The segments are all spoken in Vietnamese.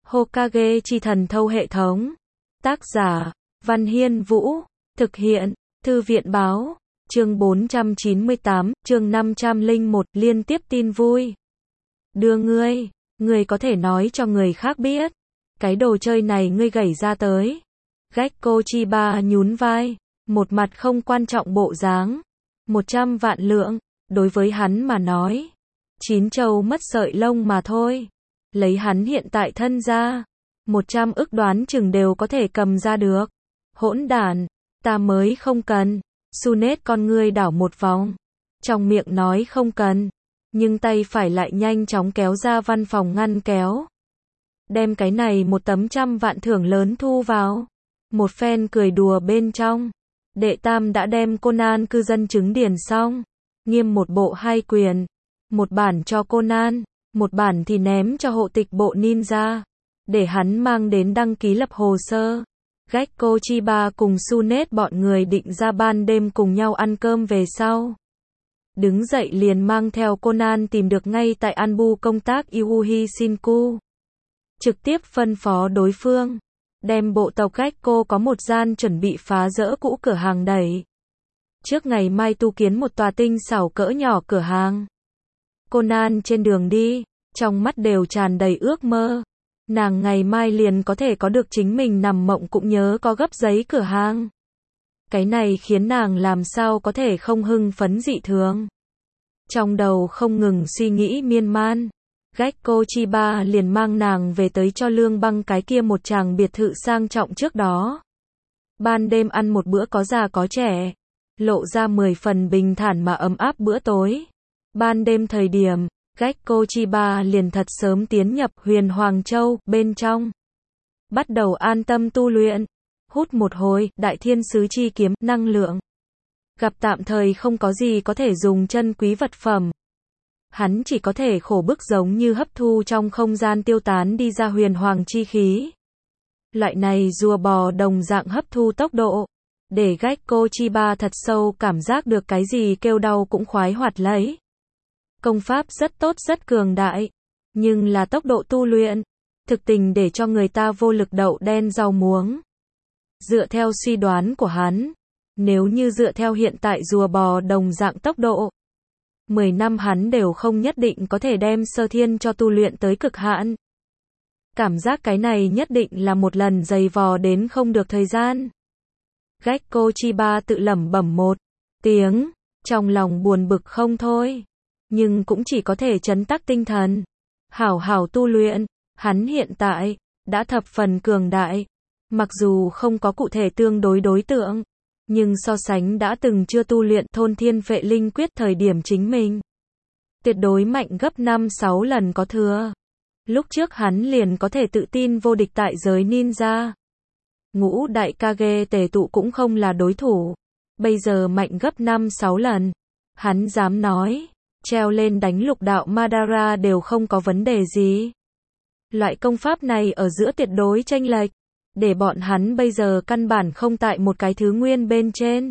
Hokage chi thần thâu hệ thống. Tác giả, Văn Hiên Vũ. Thực hiện, Thư viện báo. Chương 498, chương 501, liên tiếp tin vui. Đưa ngươi có thể nói cho người khác biết. Cái đồ chơi này ngươi gảy ra tới. Gekko Chiba nhún vai, một mặt không quan trọng bộ dáng. 100 vạn lượng, đối với hắn mà nói. 9 trâu mất sợi lông mà thôi. Lấy hắn hiện tại thân ra. 100 ức đoán chừng đều có thể cầm ra được. Hỗn đản, ta mới không cần. Sunet con ngươi đảo một vòng. Trong miệng nói không cần. Nhưng tay phải lại nhanh chóng kéo ra văn phòng ngăn kéo. Đem cái này một tấm 100 vạn thưởng lớn thu vào. Một phen cười đùa bên trong. Đệ tam đã đem Conan cư dân chứng điền xong. Nghiêm một bộ 2 quyền. Một bản cho Conan, một bản thì ném cho hộ tịch bộ ninja. Để hắn mang đến đăng ký lập hồ sơ. Gekko Chiba cùng Sunet bọn người định ra ban đêm cùng nhau ăn cơm về sau. Đứng dậy liền mang theo Conan tìm được ngay tại Anbu công tác Iuhi Shinku. Trực tiếp phân phó đối phương. Đem bộ tộc Gekko có một gian chuẩn bị phá rỡ cũ cửa hàng đẩy. Trước ngày mai tu kiến một tòa tinh xảo cỡ nhỏ cửa hàng. Conan trên đường đi, trong mắt đều tràn đầy ước mơ. Nàng ngày mai liền có thể có được chính mình nằm mộng cũng nhớ có gấp giấy cửa hàng. Cái này khiến nàng làm sao có thể không hưng phấn dị thường. Trong đầu không ngừng suy nghĩ miên man. Gekko Chiba liền mang nàng về tới cho Lương Băng cái kia một tràng biệt thự sang trọng trước đó. Ban đêm ăn một bữa có già có trẻ. Lộ ra 10 phần bình thản mà ấm áp bữa tối. Ban đêm thời điểm, Gekko Chiba liền thật sớm tiến nhập Huyền Hoàng Châu bên trong. Bắt đầu an tâm tu luyện. Hút một hồi, Đại Thiên Sứ Chi kiếm, năng lượng. Gặp tạm thời không có gì có thể dùng chân quý vật phẩm. Hắn chỉ có thể khổ bức giống như hấp thu trong không gian tiêu tán đi ra huyền hoàng chi khí. Loại này rùa bò đồng dạng hấp thu tốc độ. Để Gekko Chiba thật sâu cảm giác được cái gì kêu đau cũng khoái hoạt lấy. Công pháp rất tốt rất cường đại. Nhưng là tốc độ tu luyện. Thực tình để cho người ta vô lực đậu đen rau muống. Dựa theo suy đoán của hắn. Nếu như dựa theo hiện tại rùa bò đồng dạng tốc độ. 10 năm hắn đều không nhất định có thể đem sơ thiên cho tu luyện tới cực hạn. Cảm giác cái này nhất định là một lần dày vò đến không được thời gian. Gekko Chiba tự lẩm bẩm một tiếng, trong lòng buồn bực không thôi. Nhưng cũng chỉ có thể trấn tắc tinh thần. Hảo hảo tu luyện, hắn hiện tại, đã thập phần cường đại. Mặc dù không có cụ thể tương đối đối tượng. Nhưng so sánh đã từng chưa tu luyện thôn thiên vệ linh quyết thời điểm chính mình. Tuyệt đối mạnh gấp 5-6 lần có thừa. Lúc trước hắn liền có thể tự tin vô địch tại giới ninja. Ngũ đại Kage tề tụ cũng không là đối thủ. Bây giờ mạnh gấp 5-6 lần. Hắn dám nói, treo lên đánh lục đạo Madara đều không có vấn đề gì. Loại công pháp này ở giữa tuyệt đối chênh lệch. Để bọn hắn bây giờ căn bản không tại một cái thứ nguyên bên trên.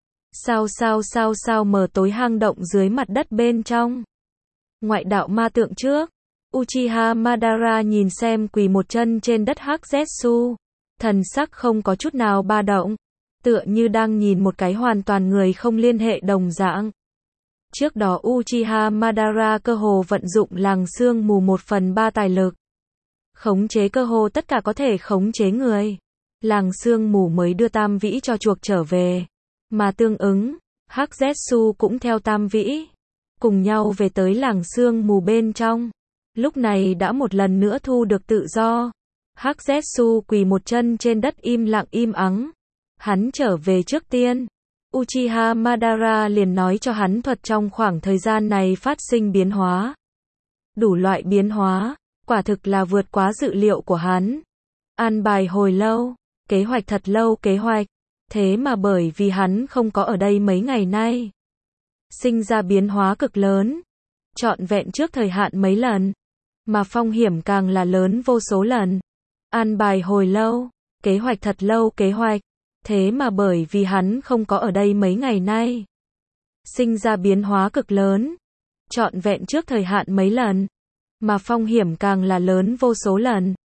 Sao mờ tối hang động dưới mặt đất bên trong. Ngoại đạo ma tượng trước. Uchiha Madara nhìn xem quỳ một chân trên đất Hắc Zetsu. Thần sắc không có chút nào ba động. Tựa như đang nhìn một cái hoàn toàn người không liên hệ đồng dạng. Trước đó Uchiha Madara cơ hồ vận dụng làng sương mù 1/3 tài lực. Khống chế cơ hồ tất cả có thể khống chế người. Làng sương mù mới đưa Tam Vĩ cho chuộc trở về. Mà tương ứng, Hắc Zetsu cũng theo Tam Vĩ. Cùng nhau về tới làng sương mù bên trong. Lúc này đã một lần nữa thu được tự do. Hắc Zetsu quỳ một chân trên đất im lặng im ắng. Hắn trở về trước tiên. Uchiha Madara liền nói cho hắn thuật trong khoảng thời gian này phát sinh biến hóa. Đủ loại biến hóa. Quả thực là vượt quá dự liệu của hắn. An bài hồi lâu, kế hoạch thật lâu kế hoạch. Thế mà bởi vì hắn không có ở đây mấy ngày nay. Sinh ra biến hóa cực lớn. Trọn vẹn trước thời hạn mấy lần. Mà phong hiểm càng là lớn vô số lần. An bài hồi lâu, kế hoạch thật lâu kế hoạch. Thế mà bởi vì hắn không có ở đây mấy ngày nay. Sinh ra biến hóa cực lớn. Trọn vẹn trước thời hạn mấy lần. Mà phong hiểm càng là lớn vô số lần.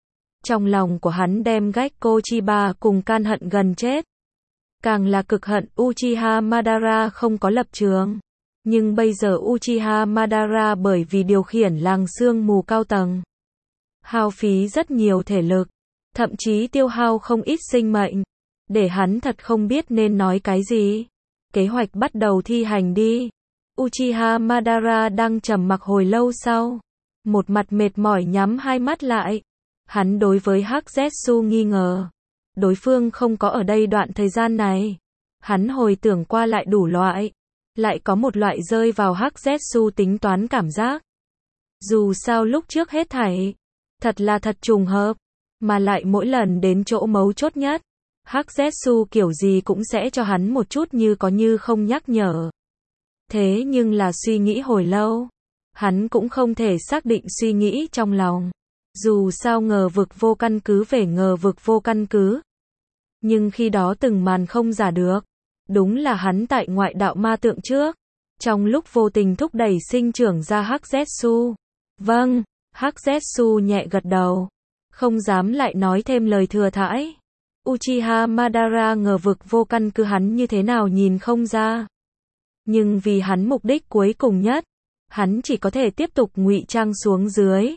Trong lòng của hắn đem Gekko Chiba cùng can hận gần chết. Càng là cực hận Uchiha Madara không có lập trường. Nhưng bây giờ Uchiha Madara bởi vì điều khiển làng sương mù cao tầng, hao phí rất nhiều thể lực, thậm chí tiêu hao không ít sinh mệnh, để hắn thật không biết nên nói cái gì. Kế hoạch bắt đầu thi hành đi. Uchiha Madara đang trầm mặc hồi lâu sau, một mặt mệt mỏi nhắm hai mắt lại. Hắn đối với Hắc Zetsu nghi ngờ, đối phương không có ở đây đoạn thời gian này. Hắn hồi tưởng qua lại đủ loại, lại có một loại rơi vào Hắc Zetsu tính toán cảm giác. Dù sao lúc trước hết thảy, thật là thật trùng hợp, mà lại mỗi lần đến chỗ mấu chốt nhất, Hắc Zetsu kiểu gì cũng sẽ cho hắn một chút như có như không nhắc nhở. Thế nhưng là suy nghĩ hồi lâu, hắn cũng không thể xác định suy nghĩ trong lòng. Dù sao ngờ vực vô căn cứ về ngờ vực vô căn cứ. Nhưng khi đó từng màn không giả được. Đúng là hắn tại ngoại đạo ma tượng trước. Trong lúc vô tình thúc đẩy sinh trưởng ra Hắc Zetsu. Vâng, Hắc Zetsu nhẹ gật đầu. Không dám lại nói thêm lời thừa thãi. Uchiha Madara ngờ vực vô căn cứ hắn như thế nào nhìn không ra. Nhưng vì hắn mục đích cuối cùng nhất, hắn chỉ có thể tiếp tục ngụy trang xuống dưới.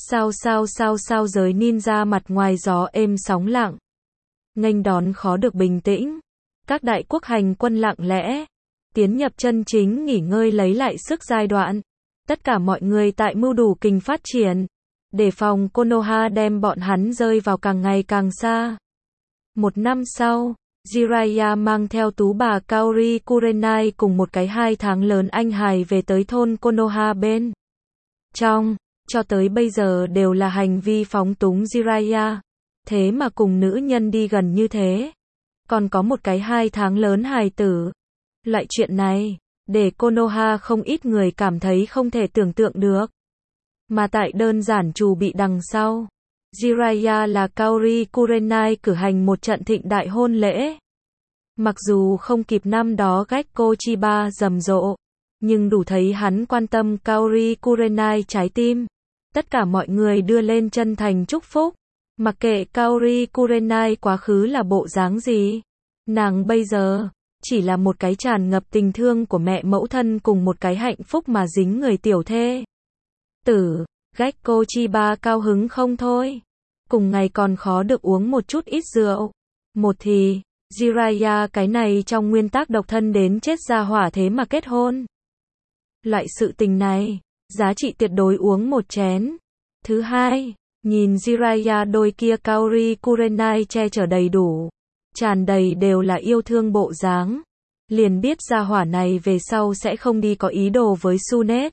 Sao giới ninja mặt ngoài gió êm sóng lặng. Nghênh đón khó được bình tĩnh. Các đại quốc hành quân lặng lẽ. Tiến nhập chân chính nghỉ ngơi lấy lại sức giai đoạn. Tất cả mọi người tại mưu đủ kình phát triển. Để phòng Konoha đem bọn hắn rơi vào càng ngày càng xa. Một năm sau, Jiraiya mang theo tú bà Kaori Kurenai cùng một cái 2 tháng lớn anh hài về tới thôn Konoha bên trong. Cho tới bây giờ đều là hành vi phóng túng Jiraiya. Thế mà cùng nữ nhân đi gần như thế. Còn có một cái 2 tháng lớn hài tử. Loại chuyện này, để Konoha không ít người cảm thấy không thể tưởng tượng được. Mà tại đơn giản trù bị đằng sau, Jiraiya là Kaori Kurenai cử hành một trận thịnh đại hôn lễ. Mặc dù không kịp năm đó Gekko Chiba rầm rộ, nhưng đủ thấy hắn quan tâm Kaori Kurenai trái tim. Tất cả mọi người đưa lên chân thành chúc phúc. Mặc kệ Kaori Kurenai quá khứ là bộ dáng gì, nàng bây giờ chỉ là một cái tràn ngập tình thương của mẹ mẫu thân cùng một cái hạnh phúc mà dính người tiểu thê tử. Gekko Chiba cao hứng không thôi. Cùng ngày còn khó được uống một chút ít rượu. Một thì, Jiraiya cái này trong nguyên tắc độc thân đến chết ra hỏa thế mà kết hôn. Loại sự tình này, giá trị tuyệt đối uống một chén. Thứ hai, nhìn Jiraiya đôi kia Kaori Kurenai che chở đầy đủ, tràn đầy đều là yêu thương bộ dáng, liền biết ra hỏa này về sau sẽ không đi có ý đồ với Tsunade.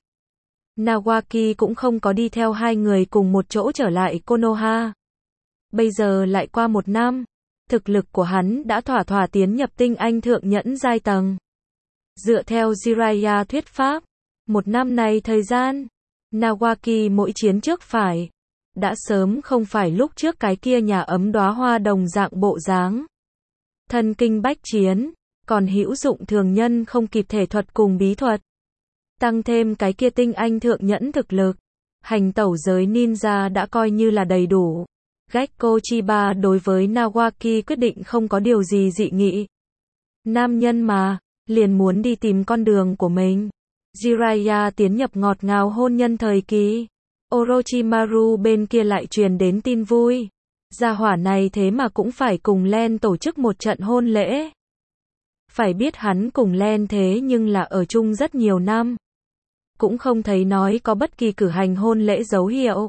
Nawaki cũng không có đi theo hai người cùng một chỗ trở lại Konoha. Bây giờ lại qua một năm, thực lực của hắn đã thỏa thỏa tiến nhập tinh anh thượng nhẫn giai tầng. Dựa theo Jiraiya thuyết pháp, một năm này thời gian, Nawaki mỗi chiến trước phải, đã sớm không phải lúc trước cái kia nhà ấm đóa hoa đồng dạng bộ dáng. Thân kinh bách chiến, còn hữu dụng thường nhân không kịp thể thuật cùng bí thuật. Tăng thêm cái kia tinh anh thượng nhẫn thực lực, hành tẩu giới ninja đã coi như là đầy đủ. Gekko Chiba đối với Nawaki quyết định không có điều gì dị nghị. Nam nhân mà, liền muốn đi tìm con đường của mình. Jiraiya tiến nhập ngọt ngào hôn nhân thời kỳ. Orochimaru bên kia lại truyền đến tin vui. Gia hỏa này thế mà cũng phải cùng Len tổ chức một trận hôn lễ. Phải biết hắn cùng Len thế nhưng là ở chung rất nhiều năm. Cũng không thấy nói có bất kỳ cử hành hôn lễ dấu hiệu.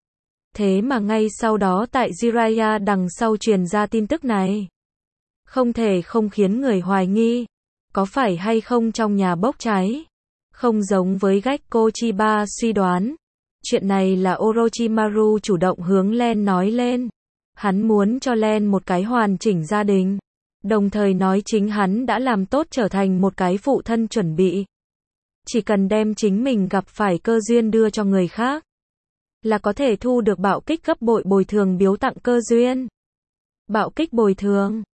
Thế mà ngay sau đó tại Jiraiya đằng sau truyền ra tin tức này. Không thể không khiến người hoài nghi. Có phải hay không trong nhà bốc cháy? Không giống với Gekko Chiba suy đoán. Chuyện này là Orochimaru chủ động hướng Len nói lên. Hắn muốn cho Len một cái hoàn chỉnh gia đình. Đồng thời nói chính hắn đã làm tốt trở thành một cái phụ thân chuẩn bị. Chỉ cần đem chính mình gặp phải cơ duyên đưa cho người khác, là có thể thu được bạo kích gấp bội bồi thường biếu tặng cơ duyên. Bạo kích bồi thường,